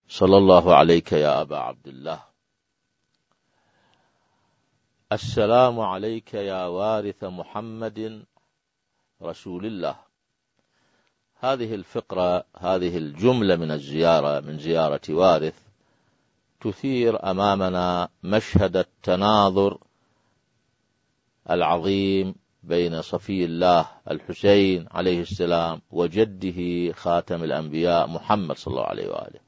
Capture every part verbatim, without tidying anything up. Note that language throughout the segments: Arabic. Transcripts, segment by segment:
صلى الله عليك يا أبا عبد الله. السلام عليك يا وارث محمد رسول الله. هذه الفقرة، هذه الجملة من الزيارة، من زيارة وارث، تثير أمامنا مشهد التناظر العظيم بين صفي الله الحسين عليه السلام وجده خاتم الأنبياء محمد صلى الله عليه وآله،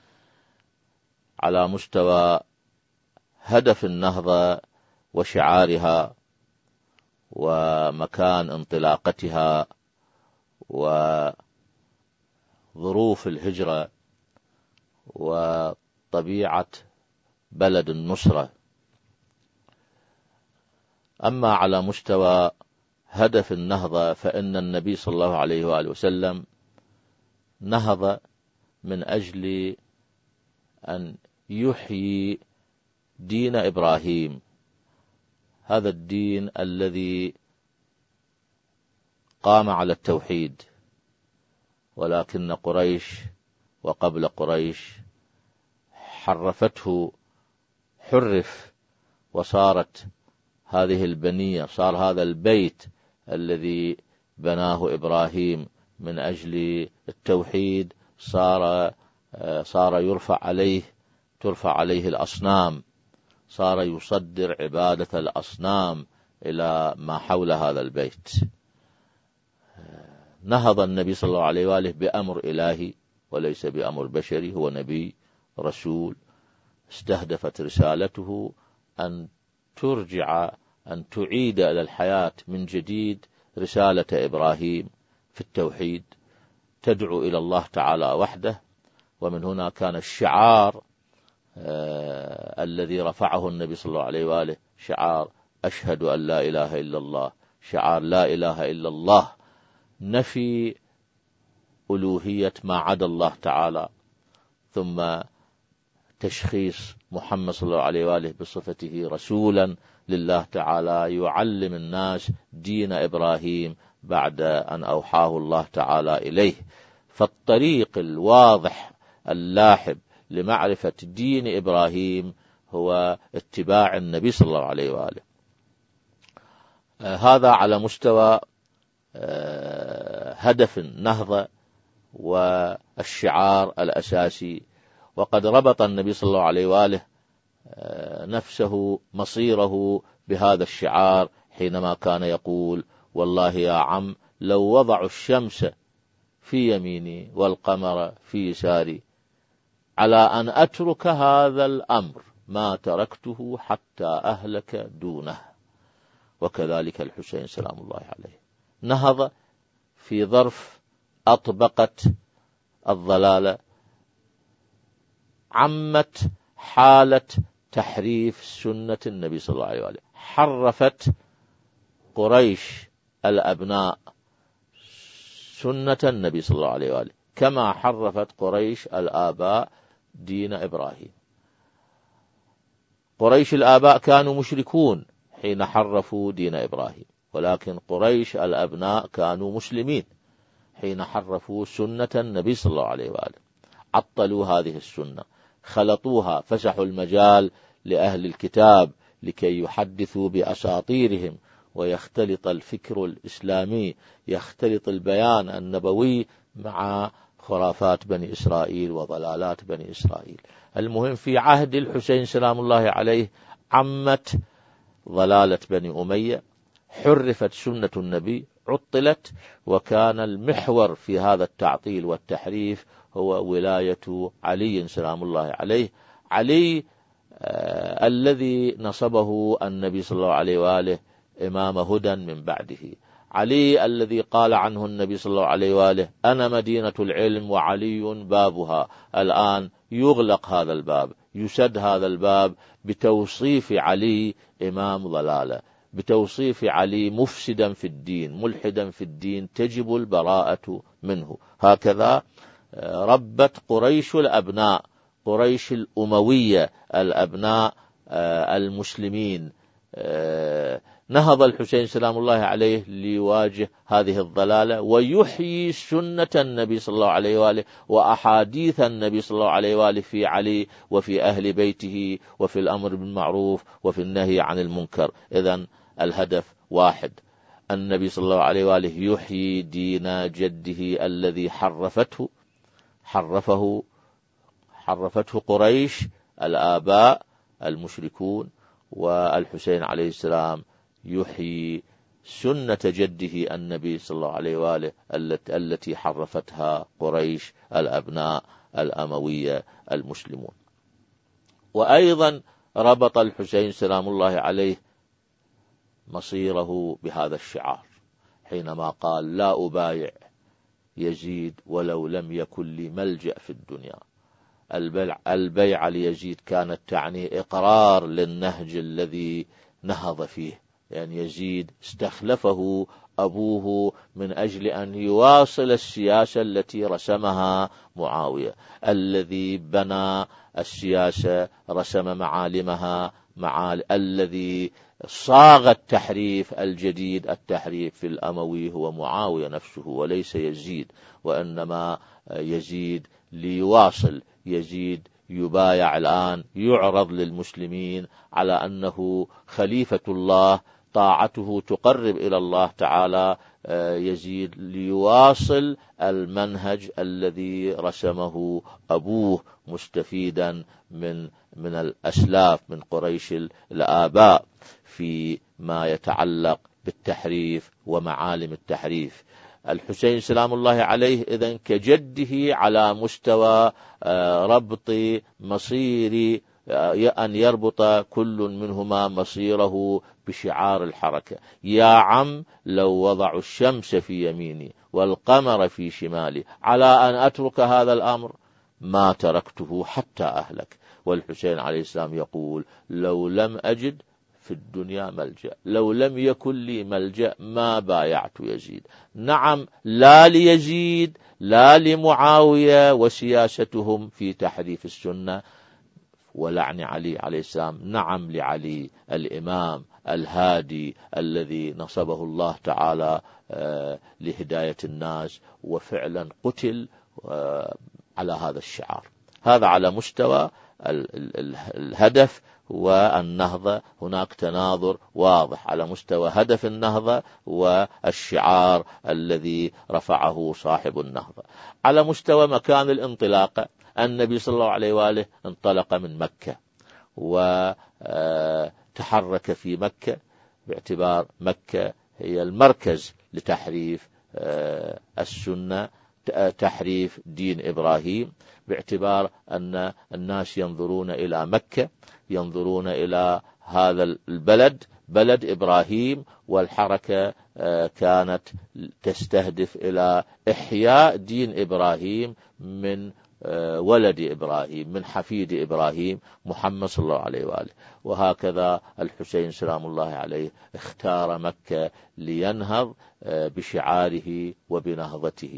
على مستوى هدف النهضة وشعارها ومكان انطلاقتها وظروف الهجرة وطبيعة بلد النصرة. أما على مستوى هدف النهضة فإن النبي صلى الله عليه وآله وسلم نهض من أجل أن يحيي دين إبراهيم، هذا الدين الذي قام على التوحيد، ولكن قريش وقبل قريش حرفته، حرف، وصارت هذه البنية، صار هذا البيت الذي بناه إبراهيم من أجل التوحيد صار صار يرفع عليه ترفع عليه الأصنام، صار يصدر عبادة الأصنام إلى ما حول هذا البيت. نهض النبي صلى الله عليه وآله بأمر إلهي وليس بأمر بشري، هو نبي رسول، استهدفت رسالته أن ترجع أن تعيد إلى الحياة من جديد رسالة إبراهيم في التوحيد، تدعو إلى الله تعالى وحده. ومن هنا كان الشعار آه الذي رفعه النبي صلى الله عليه وآله شعار أشهد أن لا إله إلا الله، شعار لا إله إلا الله، نفي ألوهية ما عدا الله تعالى، ثم تشخيص محمد صلى الله عليه وآله بصفته رسولا لله تعالى يعلم الناس دين إبراهيم بعد أن أوحاه الله تعالى إليه. فالطريق الواضح اللاحب لمعرفة دين إبراهيم هو اتباع النبي صلى الله عليه وآله. آه هذا على مستوى آه هدف النهضة والشعار الأساسي. وقد ربط النبي صلى الله عليه وآله آه نفسه مصيره بهذا الشعار حينما كان يقول والله يا عم لو وضعوا الشمس في يميني والقمر في يساري على أن أترك هذا الأمر ما تركته حتى أهلك دونه. وكذلك الحسين سلام الله عليه نهض في ظرف أطبقت الضلالة، عمت حالة تحريف سنة النبي صلى الله عليه وآله، حرفت قريش الأبناء سنة النبي صلى الله عليه وآله كما حرفت قريش الآباء دين إبراهيم. قريش الآباء كانوا مشركون حين حرفوا دين إبراهيم، ولكن قريش الأبناء كانوا مسلمين حين حرفوا سنة النبي صلى الله عليه وآله، عطلوا هذه السنة، خلطوها، فسحوا المجال لأهل الكتاب لكي يحدثوا بأساطيرهم ويختلط الفكر الإسلامي، يختلط البيان النبوي مع خرافات بني إسرائيل وضلالات بني إسرائيل. المهم في عهد الحسين سلام الله عليه عمت ضلالة بني أمية، حرفت سنة النبي، عطلت، وكان المحور في هذا التعطيل والتحريف هو ولاية علي سلام الله عليه. علي آه الذي نصبه النبي صلى الله عليه وآله إمام هدى من بعده، علي الذي قال عنه النبي صلى الله عليه وآله أنا مدينة العلم وعلي بابها. الآن يغلق هذا الباب، يسد هذا الباب بتوصيف علي إمام ضلالة، بتوصيف علي مفسدا في الدين، ملحدا في الدين، تجب البراءة منه. هكذا ربت قريش الأبناء، قريش الأموية الأبناء المسلمين، نهض الحسين سلام الله عليه ليواجه هذه الضلالة ويحيي سنة النبي صلى الله عليه وآله وأحاديث النبي صلى الله عليه وآله في علي وفي أهل بيته وفي الأمر بالمعروف وفي النهي عن المنكر. إذن الهدف واحد، النبي صلى الله عليه وآله يحيي دين جده الذي حرفته حرفه حرفته قريش الآباء المشركون، والحسين عليه السلام يحيي سنة جده النبي صلى الله عليه وآله التي حرفتها قريش الأبناء الأموية المسلمون. وأيضا ربط الحسين سلام الله عليه مصيره بهذا الشعار حينما قال: لا أبايع يزيد ولو لم يكن لي ملجأ في الدنيا. البيعة ليزيد كانت تعني إقرار للنهج الذي نهض فيه، يعني يزيد استخلفه أبوه من أجل أن يواصل السياسة التي رسمها معاوية، الذي بنى السياسة رسم معالمها معال الذي صاغ التحريف الجديد. التحريف في الأموي هو معاوية نفسه وليس يزيد، وإنما يزيد ليواصل. يزيد يبايع الآن، يعرض للمسلمين على أنه خليفة الله، طاعته تقرب إلى الله تعالى. يزيد ليواصل المنهج الذي رسمه أبوه مستفيدا من من الأسلاف من قريش الآباء في ما يتعلق بالتحريف ومعالم التحريف. الحسين سلام الله عليه إذن كجده على مستوى ربط مصير، أن يربط كل منهما مصيره بشعار الحركة. يا عم لو وضعوا الشمس في يميني والقمر في شمالي على أن أترك هذا الأمر ما تركته حتى أهلك. والحسين عليه السلام يقول: لو لم أجد في الدنيا ملجأ، لو لم يكن لي ملجأ ما بايعت يزيد. نعم، لا ليزيد، لا لمعاوية وسياستهم في تحريف السنة ولعن علي عليه السلام، نعم لعلي الإمام الهادي الذي نصبه الله تعالى لهداية الناس، وفعلا قتل على هذا الشعار. هذا على مستوى الهدف والنهضة. هناك تناظر واضح على مستوى هدف النهضة والشعار الذي رفعه صاحب النهضة. على مستوى مكان الانطلاق، النبي صلى الله عليه وآله انطلق من مكة وتحرك في مكة باعتبار مكة هي المركز لتحريف السنة، تحريف دين إبراهيم، باعتبار أن الناس ينظرون إلى مكة، ينظرون إلى هذا البلد بلد إبراهيم، والحركة كانت تستهدف إلى إحياء دين إبراهيم من ولد إبراهيم، من حفيد إبراهيم محمد صلى الله عليه وآله. وهكذا الحسين سلام الله عليه اختار مكة لينهض بشعاره وبنهضته.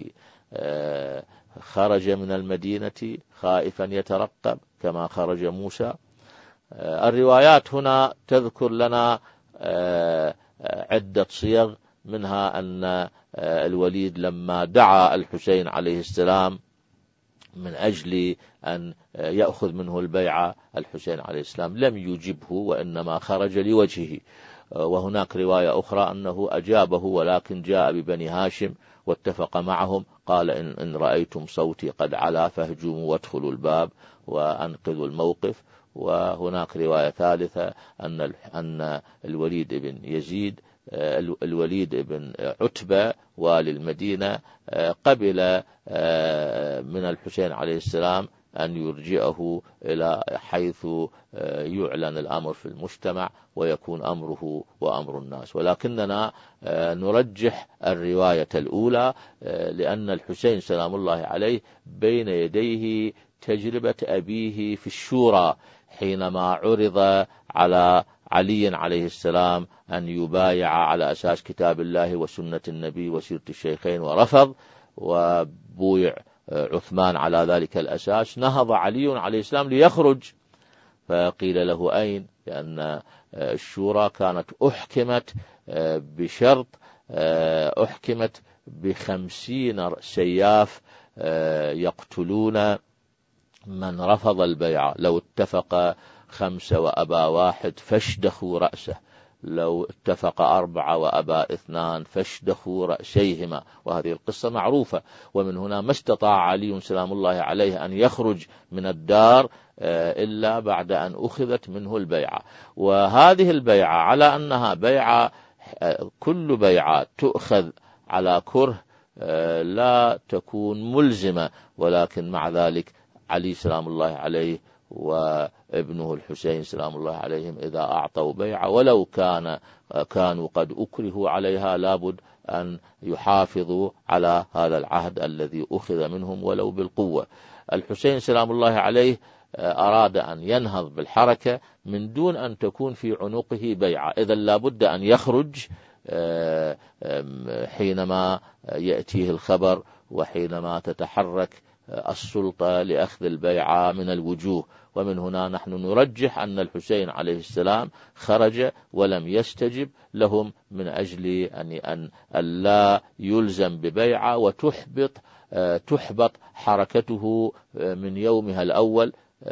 خرج من المدينة خائفا يترقب كما خرج موسى. الروايات هنا تذكر لنا عدة صيغ، منها أن الوليد لما دعا الحسين عليه السلام من أجل أن يأخذ منه البيعة، الحسين عليه السلام لم يجبه وإنما خرج لوجهه. وهناك رواية أخرى أنه أجابه ولكن جاء ببني هاشم واتفق معهم، قال إن, إن رأيتم صوتي قد علا فاهجموا وادخلوا الباب وأنقذوا الموقف. وهناك رواية ثالثة أن أن الوليد بن يزيد الوليد بن عتبة والي المدينة قبل من الحسين عليه السلام أن يرجئه إلى حيث يعلن الأمر في المجتمع ويكون أمره وأمر الناس. ولكننا نرجح الرواية الأولى، لأن الحسين سلام الله عليه بين يديه تجربة أبيه في الشورى حينما عرض على علي عليه السلام أن يبايع على أساس كتاب الله وسنة النبي وسيرة الشيخين ورفض، وبويع عثمان على ذلك الأساس. نهض علي عليه السلام ليخرج فقيل له أين؟ لأن الشورى كانت أحكمت بشرط، أحكمت بخمسين سياف يقتلون من رفض البيعة. لو اتفق خمسة وأبا واحد فاشدخوا رأسه، لو اتفق أربعة وأبا اثنان فاشدخوا رأسيهما، وهذه القصة معروفة. ومن هنا ما استطاع علي سلام الله عليه أن يخرج من الدار إلا بعد أن أخذت منه البيعة. وهذه البيعة على أنها بيعة، كل بيعة تؤخذ على كره لا تكون ملزمة، ولكن مع ذلك علي سلام الله عليه وابنه الحسين سلام الله عليهم إذا أعطوا بيعة ولو كان كانوا قد أكرهوا عليها لابد أن يحافظوا على هذا العهد الذي أخذ منهم ولو بالقوة. الحسين سلام الله عليه أراد أن ينهض بالحركة من دون أن تكون في عنقه بيعة، إذا لابد أن يخرج حينما يأتيه الخبر وحينما تتحرك السلطة لأخذ البيعة من الوجوه. ومن هنا نحن نرجح أن الحسين عليه السلام خرج ولم يستجب لهم من أجل أن لا يلزم ببيعة وتحبط تحبط حركته من يومها الأول،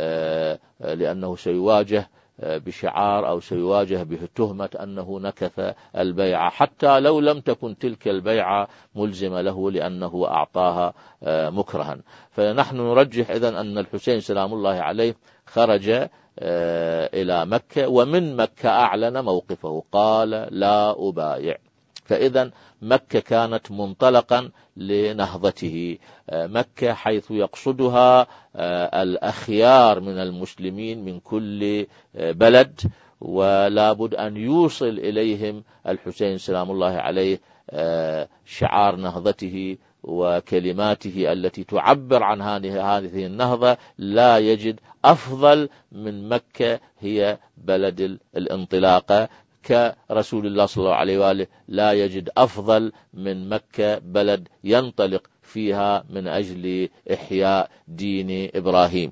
لأنه سيواجه بشعار أو سيواجه بتهمة أنه نكث البيعة، حتى لو لم تكن تلك البيعة ملزمة له لأنه أعطاها مكرها. فنحن نرجح إذن أن الحسين سلام الله عليه خرج إلى مكة، ومن مكة أعلن موقفه، قال لا أبايع. فإذا مكة كانت منطلقا لنهضته، مكة حيث يقصدها الأخيار من المسلمين من كل بلد، ولا بد أن يوصل إليهم الحسين سلام الله عليه شعار نهضته وكلماته التي تعبر عن هذه النهضة. لا يجد أفضل من مكة هي بلد الانطلاقة، كرسول الله صلى الله عليه وآله لا يجد أفضل من مكة بلد ينطلق فيها من أجل إحياء دين إبراهيم.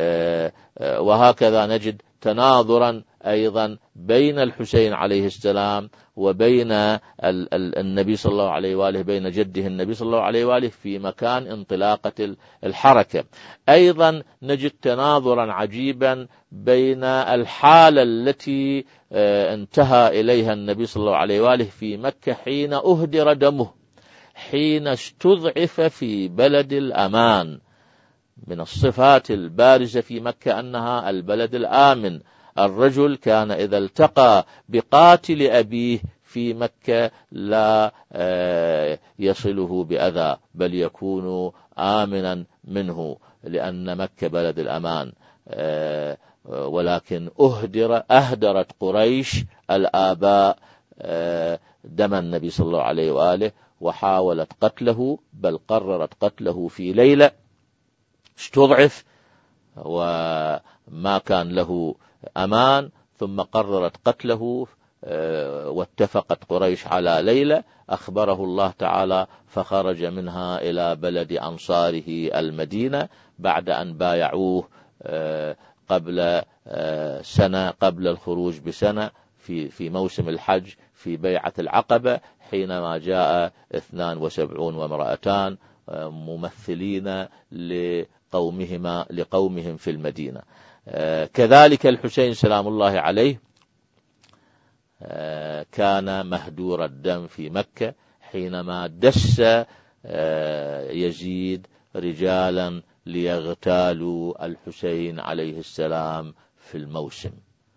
وهكذا نجد تناظرا أيضا بين الحسين عليه السلام وبين النبي صلى الله عليه وآله، بين جده النبي صلى الله عليه وآله في مكان انطلاقة الحركة. أيضا نجد تناظرا عجيبا بين الحالة التي انتهى إليها النبي صلى الله عليه وآله في مكة حين أهدر دمه، حين استضعف في بلد الأمان. من الصفات البارزة في مكة أنها البلد الآمن. الرجل كان إذا التقى بقاتل أبيه في مكة لا يصله بأذى، بل يكون آمنا منه، لأن مكة بلد الأمان. ولكن أهدر أهدرت قريش الآباء دم النبي صلى الله عليه وآله وحاولت قتله، بل قررت قتله في ليلة. استضعف وما كان له أمان، ثم قررت قتله، واتفقت قريش على ليلة أخبره الله تعالى، فخرج منها إلى بلد أنصاره المدينة بعد أن بايعوه قبل سنة، قبل الخروج بسنة في في موسم الحج في بيعة العقبة، حينما جاء اثنان وسبعون وامرأتان ممثلين لقومهما لقومهم في المدينة. كذلك الحسين سلام الله عليه كان مهدور الدم في مكة حينما دس يزيد رجالا ليغتالوا الحسين عليه السلام في الموسم.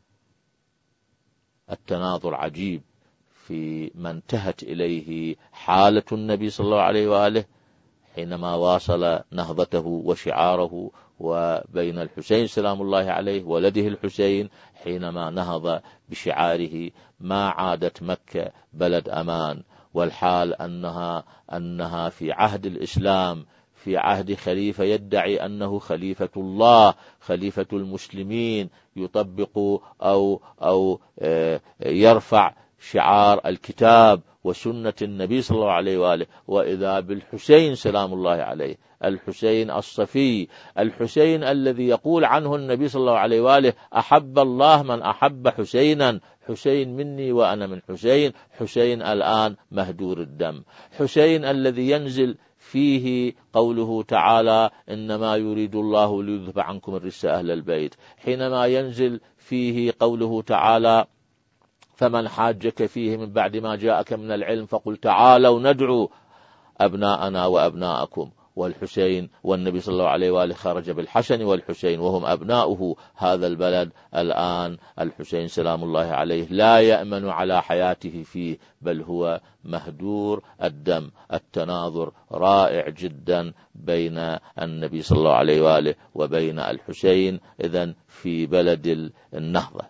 التناظر عجيب في ما انتهت إليه حالة النبي صلى الله عليه وآله حينما واصل نهضته وشعاره، وبين الحسين سلام الله عليه ولده الحسين حينما نهض بشعاره. ما عادت مكة بلد أمان، والحال أنها أنها في عهد الإسلام، في عهد خليفة يدعي أنه خليفة الله، خليفة المسلمين، يطبق أو أو يرفع شعار الكتاب وسنة النبي صلى الله عليه وآله، وإذا بالحسين سلام الله عليه، الحسين الصفي، الحسين الذي يقول عنه النبي صلى الله عليه وآله: أحب الله من أحب حسينا، حسين مني وأنا من حسين، حسين الآن مهدور الدم، حسين الذي ينزل فيه قوله تعالى: إنما يريد الله ليذهب عنكم الرجس أهل البيت، حينما ينزل فيه قوله تعالى: فمن حاجك فيه من بعد ما جاءك من العلم فقل تعالوا ندعو أبناءنا وأبناءكم، والحسين والنبي صلى الله عليه وآله خرج بالحسن والحسين وهم أبناؤه هذا البلد الآن، الحسين سلام الله عليه لا يأمن على حياته فيه، بل هو مهدور الدم. التناظر رائع جدا بين النبي صلى الله عليه وآله وبين الحسين إذن في بلد النهضة.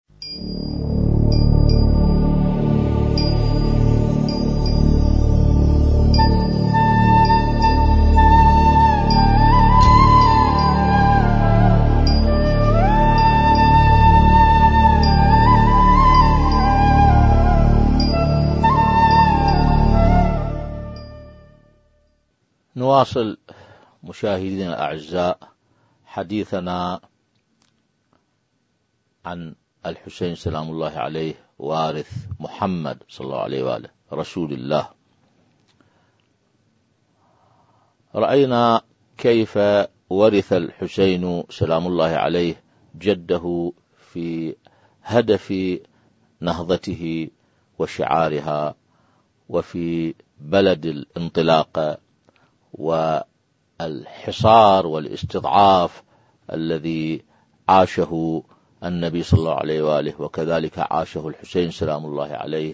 نواصل مشاهدينا الأعزاء حديثنا عن الحسين سلام الله عليه وارث محمد صلى الله عليه وآله رسول الله. رأينا كيف ورث الحسين سلام الله عليه جده في هدف نهضته وشعارها، وفي بلد الانطلاق والحصار والاستضعاف الذي عاشه النبي صلى الله عليه وآله، وكذلك عاشه الحسين سلام الله عليه،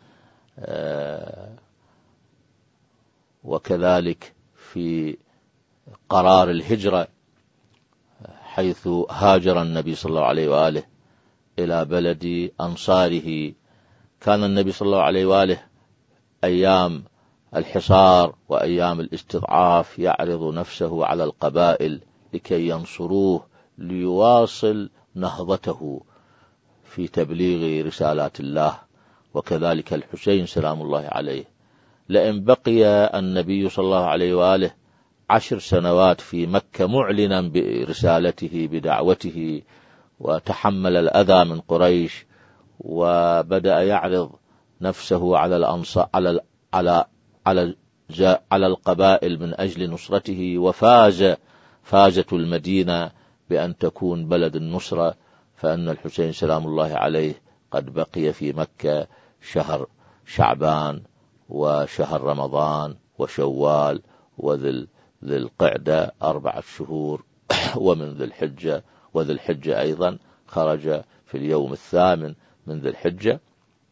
وكذلك في قرار الهجرة حيث هاجر النبي صلى الله عليه وآله إلى بلد أنصاره. كان النبي صلى الله عليه وآله أيام الحصار وأيام الاستضعاف يعرض نفسه على القبائل لكي ينصروه ليواصل نهضته في تبليغ رسالات الله، وكذلك الحسين سلام الله عليه. لئن بقي النبي صلى الله عليه وآله عشر سنوات في مكة معلنا برسالته بدعوته، وتحمل الأذى من قريش، وبدأ يعرض نفسه على الأنصار على على على على القبائل من أجل نصرته، وفاز فازت المدينة بأن تكون بلد النصرة، فأن الحسين سلام الله عليه قد بقي في مكة شهر شعبان وشهر رمضان وشوال وذي القعدة أربعة شهور، ومن ذي الحجة وذي الحجة أيضا خرج في اليوم الثامن من ذي الحجة.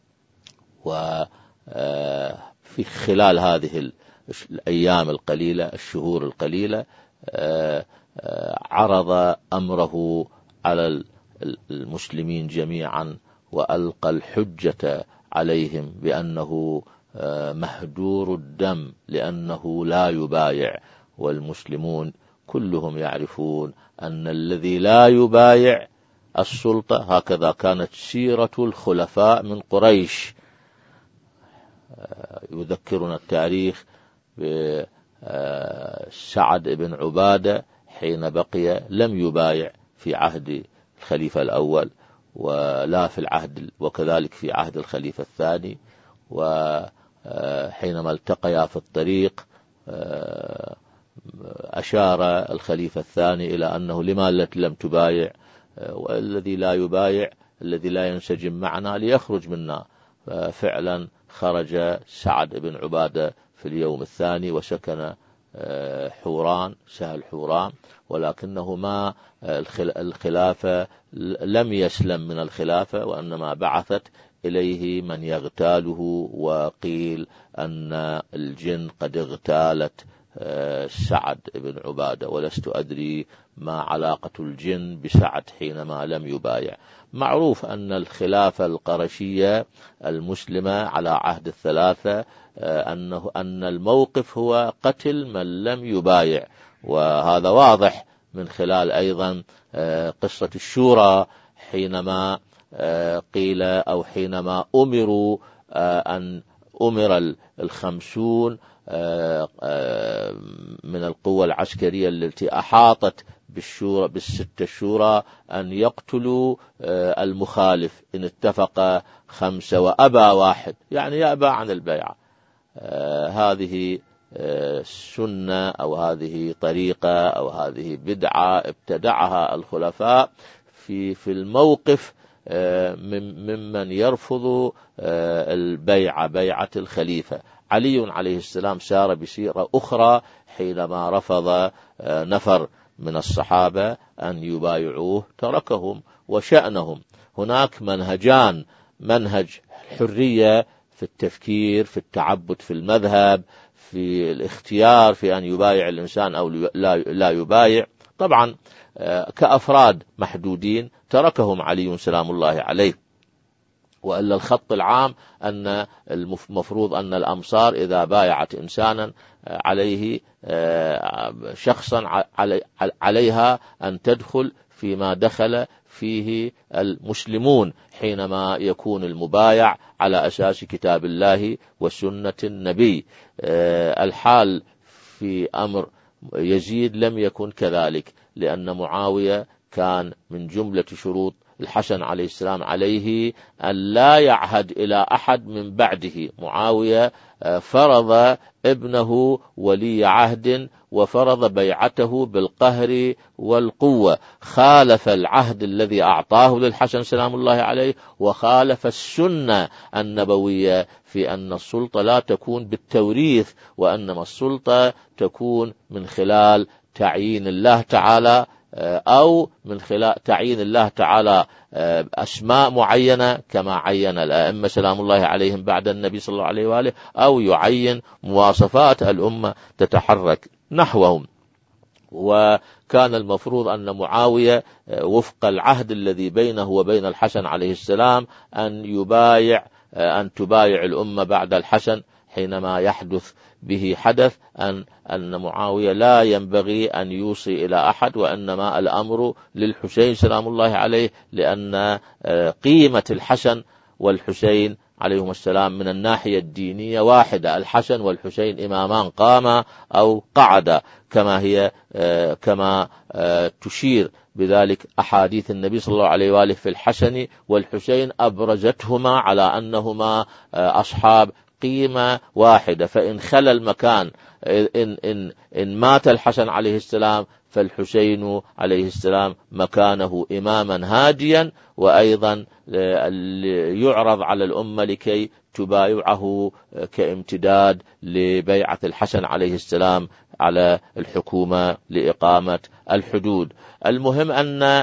وفي خلال هذه الأيام القليلة الشهور القليلة عرض أمره على المسلمين جميعا، وألقى الحجة عليهم بأنه مهدور الدم لأنه لا يبايع، والمسلمون كلهم يعرفون أن الذي لا يبايع السلطة، هكذا كانت سيرة الخلفاء من قريش. يذكرنا التاريخ بسعد بن عبادة حين بقي لم يبايع في عهد الخليفة الأول ولا في العهد، وكذلك في عهد الخليفة الثاني، وحينما التقيا في الطريق أشار الخليفة الثاني إلى أنه لما لم تبايع، والذي لا يبايع الذي لا ينسجم معنا ليخرج منا. ففعلا خرج سعد بن عبادة في اليوم الثاني وسكن حوران سهل حوران، ولكنه ما الخلافة لم يسلم من الخلافة، وإنما بعثت إليه من يغتاله، وقيل أن الجن قد اغتالت سعد بن عبادة، ولست أدري ما علاقة الجن بسعد حينما لم يبايع. معروف أن الخلافة القرشية المسلمة على عهد الثلاثة أنه أن الموقف هو قتل من لم يبايع، وهذا واضح من خلال أيضا قصة الشورى حينما قيل أو حينما أمروا أن أمر الخمسون من القوى العسكرية التي أحاطت بالشورى بالستة الشورى أن يقتلوا المخالف إن اتفق خمسة وأبى واحد، يعني يأبى عن البيعة. هذه سنة أو هذه طريقة أو هذه بدعة ابتدعها الخلفاء في في الموقف ممن يرفض البيعة، بيعة الخليفة. علي عليه السلام سار بسيرة أخرى حينما رفض نفر من الصحابة أن يبايعوه، تركهم وشأنهم. هناك منهجان: منهج الحرية في التفكير، في التعبد في المذهب، في الاختيار في أن يبايع الإنسان أو لا يبايع. طبعا كأفراد محدودين تركهم علي سلام الله عليه، وإلا الخط العام أن المفروض أن الأمصار إذا بايعت إنسانا عليه شخصا عليها أن تدخل فيما دخل فيه المسلمون حينما يكون المبايع على أساس كتاب الله وسنة النبي. الحال في أمر يزيد لم يكن كذلك، لأن معاوية كان من جملة شروط الحسن عليه السلام عليه أن لا يعهد إلى أحد من بعده. معاوية فرض ابنه ولي عهد وفرض بيعته بالقهر والقوة، خالف العهد الذي أعطاه للحسن سلام الله عليه، وخالف السنة النبوية في أن السلطة لا تكون بالتوريث، وأنما السلطة تكون من خلال تعيين الله تعالى أو من خلال تعيين الله تعالى أسماء معينة كما عين الأئمة سلام الله عليهم بعد النبي صلى الله عليه وآله، أو يعين مواصفات الأمة تتحرك نحوهم. وكان المفروض أن معاوية وفق العهد الذي بينه وبين الحسن عليه السلام أن يبايع أن تبايع الأمة بعد الحسن حينما يحدث به حدث، أن أن معاوية لا ينبغي أن يوصي إلى أحد، وإنما الأمر للحسين سلام الله عليه، لأن قيمة الحسن والحسين عليهم السلام من الناحية الدينية واحدة. الحسن والحسين إمامان قاما أو قعدا، كما هي كما تشير بذلك أحاديث النبي صلى الله عليه وآله في الحسن والحسين، أبرزتهما على أنهما أصحاب قيمة واحدة. فإن خلى المكان، إن, إن, إن مات الحسن عليه السلام فالحسين عليه السلام مكانه إماما هاديا، وأيضا يعرض على الأمة لكي تبايعه كامتداد لبيعة الحسن عليه السلام على الحكومة لإقامة الحدود. المهم أن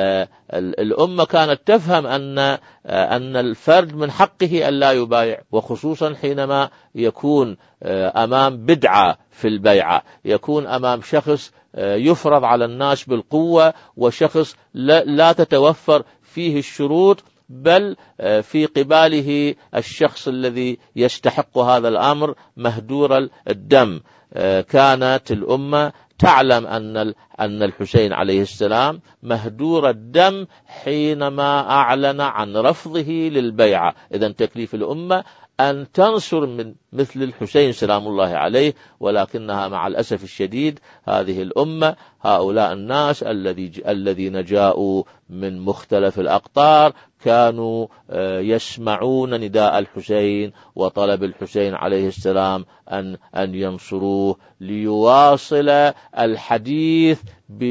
الأمة كانت تفهم أن أن الفرد من حقه أن لا يبايع، وخصوصا حينما يكون أمام بدعة في البيعة، يكون أمام شخص يفرض على الناس بالقوة، وشخص لا تتوفر فيه الشروط، بل في قباله الشخص الذي يستحق هذا الأمر مهدور الدم. كانت الأمة تعلم أن أن الحسين عليه السلام مهدور الدم حينما أعلن عن رفضه للبيعة. إذن تكليف الأمة أن تنصر من مثل الحسين سلام الله عليه، ولكنها مع الأسف الشديد هذه الأمة، هؤلاء الناس الذين جاءوا من مختلف الأقطار كانوا يسمعون نداء الحسين وطلب الحسين عليه السلام أن أن ينصروه ليواصل الحديث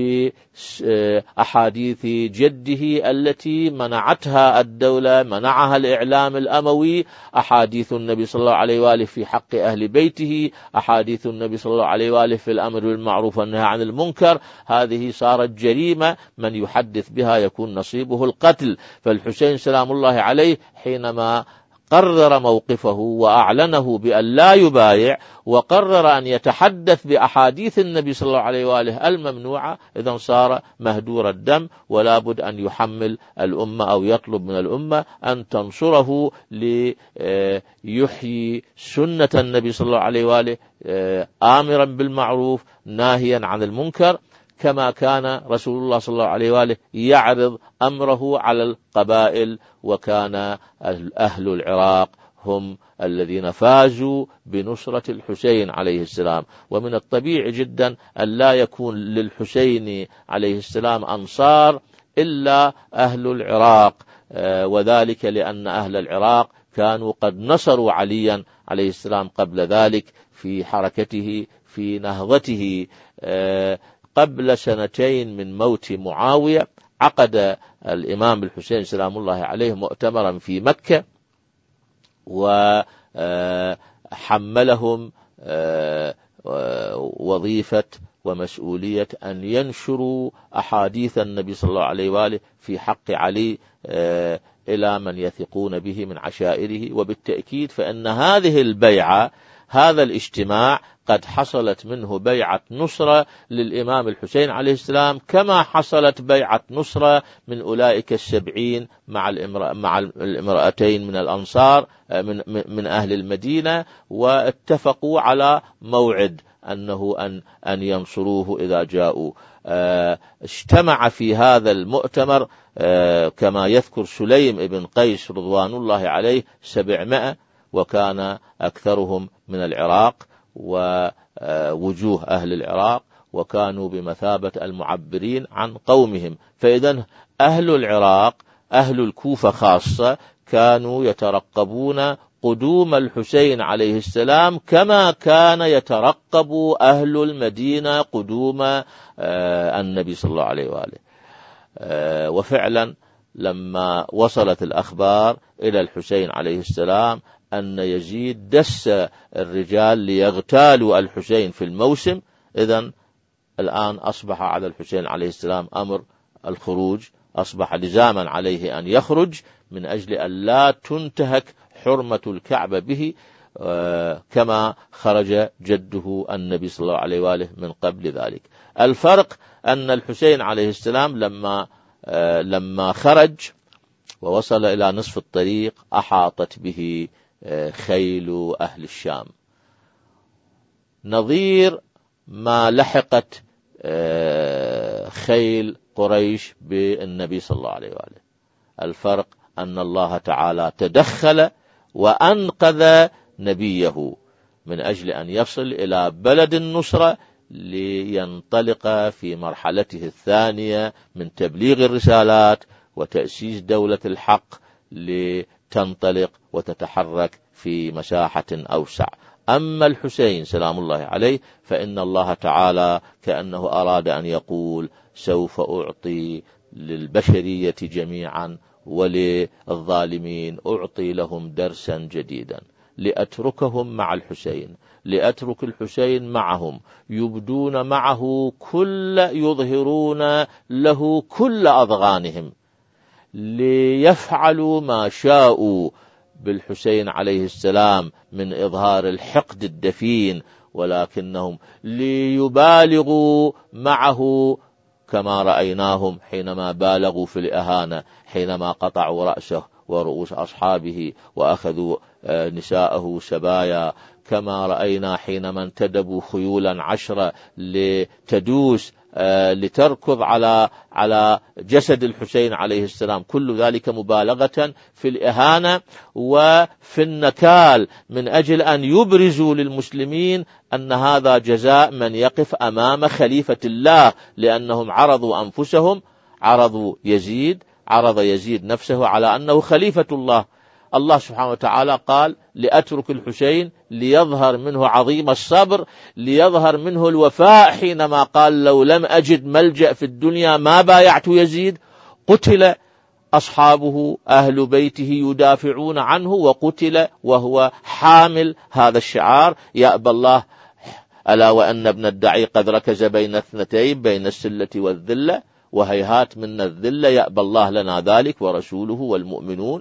بأحاديث جده التي منعتها الدولة، منعها الإعلام الأموي، أحاديث النبي صلى الله عليه وآله في حق أهل بيته، أحاديث النبي صلى الله عليه وآله في الأمر بالمعروف والنهي عن المنكر. هذه صارت جريمة، من يحدث بها يكون نصيبه القتل. فالحسين سلام الله عليه حينما قرر موقفه وأعلنه بأن لا يبايع، وقرر أن يتحدث بأحاديث النبي صلى الله عليه وآله الممنوعة، إذن صار مهدور الدم، ولا بد أن يحمل الأمة أو يطلب من الأمة أن تنصره ليحيي سنة النبي صلى الله عليه وآله، آمرا بالمعروف ناهيا عن المنكر، كما كان رسول الله صلى الله عليه وآله يعرض أمره على القبائل. وكان أهل العراق هم الذين فازوا بنصرة الحسين عليه السلام. ومن الطبيعي جدا أن لا يكون للحسين عليه السلام أنصار إلا أهل العراق، وذلك لأن أهل العراق كانوا قد نصروا عليا عليه السلام قبل ذلك في حركته في نهضته. قبل سنتين من موت معاوية عقد الإمام الحسين سلام الله عليه مؤتمرا في مكة، وحملهم وظيفة ومسؤولية أن ينشروا أحاديث النبي صلى الله عليه وآله في حق علي إلى من يثقون به من عشائره. وبالتأكيد فإن هذه البيعة، هذا الاجتماع قد حصلت منه بيعة نصرة للإمام الحسين عليه السلام، كما حصلت بيعة نصرة من أولئك السبعين مع مع الامرأتين من الأنصار من من أهل المدينة، واتفقوا على موعد أنه أن أن ينصروه إذا جاءوا. اجتمع في هذا المؤتمر كما يذكر سليم بن قيس رضوان الله عليه سبعمائة، وكان أكثرهم من العراق ووجوه أهل العراق، وكانوا بمثابة المعبرين عن قومهم. فإذا أهل العراق أهل الكوفة خاصة كانوا يترقبون قدوم الحسين عليه السلام كما كان يترقب أهل المدينة قدوم النبي صلى الله عليه وآله. وفعلا لما وصلت الأخبار إلى الحسين عليه السلام أن يزيد دس الرجال ليغتالوا الحسين في الموسم، إذن الآن أصبح على الحسين عليه السلام أمر الخروج، أصبح لزاما عليه أن يخرج من أجل أن لا تنتهك حرمة الكعبة به كما خرج جده النبي صلى الله عليه وآله من قبل ذلك. الفرق أن الحسين عليه السلام لما لما خرج ووصل إلى نصف الطريق أحاطت به خيل أهل الشام، نظير ما لحقت خيل قريش بالنبي صلى الله عليه وآله. الفرق أن الله تعالى تدخل وأنقذ نبيه من أجل أن يصل إلى بلد النصرة لينطلق في مرحلته الثانية من تبليغ الرسالات وتأسيس دولة الحق، لتنطلق وتتحرك في مساحة أوسع. أما الحسين سلام الله عليه فإن الله تعالى كأنه أراد أن يقول سوف أعطي للبشرية جميعا وللظالمين أعطي لهم درسا جديدا، لأتركهم مع الحسين، لأترك الحسين معهم يبدون معه كل يظهرون له كل أضغانهم، ليفعلوا ما شاءوا بالحسين عليه السلام من إظهار الحقد الدفين، ولكنهم ليبالغوا معه كما رأيناهم حينما بالغوا في الإهانة، حينما قطعوا رأسه ورؤوس أصحابه وأخذوا نساءه سبايا، كما رأينا حينما انتدبوا خيولا عشرة لتدوس لتركض على على جسد الحسين عليه السلام. كل ذلك مبالغة في الإهانة وفي النكال من أجل أن يبرزوا للمسلمين أن هذا جزاء من يقف أمام خليفة الله، لأنهم عرضوا أنفسهم، عرضوا يزيد عرض يزيد نفسه على أنه خليفة الله. الله سبحانه وتعالى قال لأترك الحسين ليظهر منه عظيم الصبر، ليظهر منه الوفاء، حينما قال لو لم أجد ملجأ في الدنيا ما بايعت يزيد. قتل أصحابه أهل بيته يدافعون عنه، وقتل وهو حامل هذا الشعار يأبى الله ألا وأن ابن الدعي قد ركز بين اثنتين، بين السلة والذلة، وهيهات من الذلة يأبى الله لنا ذلك ورسوله والمؤمنون،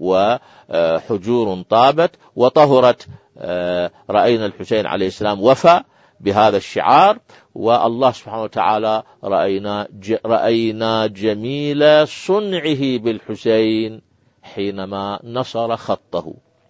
وحجور طابت وطهرت. رأينا الحسين عليه السلام وفى بهذا الشعار، والله سبحانه وتعالى رأينا رأينا جميل صنعه بالحسين حينما نصر خطه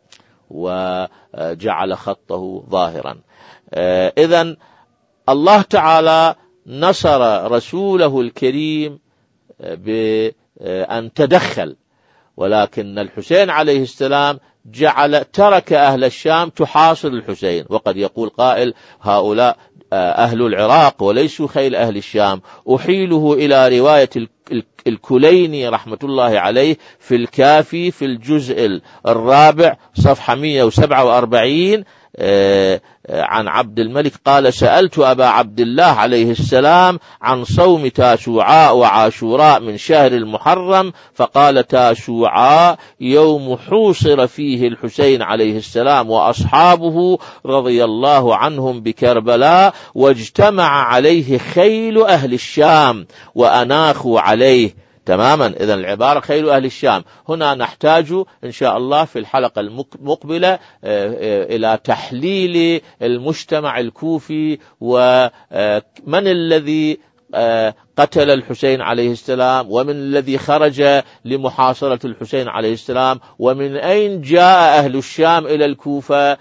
وجعل خطه ظاهرا. إذن الله تعالى نصر رسوله الكريم بأن تدخل ولكن الحسين عليه السلام جعل ترك أهل الشام تحاصر الحسين. وقد يقول قائل هؤلاء أهل العراق وليسوا خيل أهل الشام. أحيله إلى رواية الكليني رحمة الله عليه في الكافي في الجزء الرابع صفحة مئة وسبعة وأربعين عن عبد الملك قال: سألت أبا عبد الله عليه السلام عن صوم تاسوعاء وعاشوراء من شهر المحرم، فقال: تاسوعاء يوم حوصر فيه الحسين عليه السلام وأصحابه رضي الله عنهم بكربلاء، واجتمع عليه خيل أهل الشام وأناخوا عليه. تماما. إذن العبارة خيل أهل الشام. هنا نحتاج إن شاء الله في الحلقة المقبلة إلى تحليل المجتمع الكوفي، ومن الذي قتل الحسين عليه السلام، ومن الذي خرج لمحاصرة الحسين عليه السلام، ومن أين جاء أهل الشام إلى الكوفة،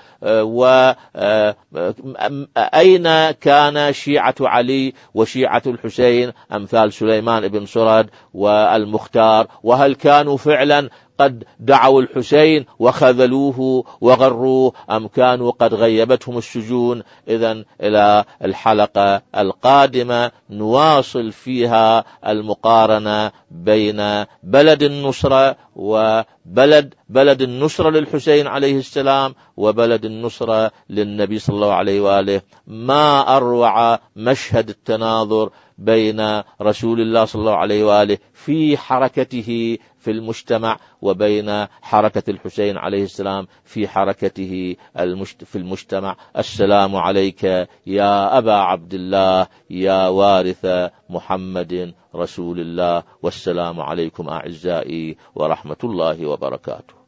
وأين كان شيعة علي وشيعة الحسين أمثال سليمان بن سرد والمختار، وهل كانوا فعلا قد دعوا الحسين وخذلوه وغروه أم كانوا قد غيبتهم السجون. إذن إلى الحلقة القادمة نواصل فيها المقارنة بين بلد النصرة وبلد بلد النصرة للحسين عليه السلام وبلد النصرة للنبي صلى الله عليه وآله. ما أروع مشهد التناظر بين رسول الله صلى الله عليه وآله في حركته في المجتمع وبين حركة الحسين عليه السلام في حركته في المجتمع. السلام عليك يا أبا عبد الله يا وارث محمد رسول الله، والسلام عليكم أعزائي ورحمة الله وبركاته.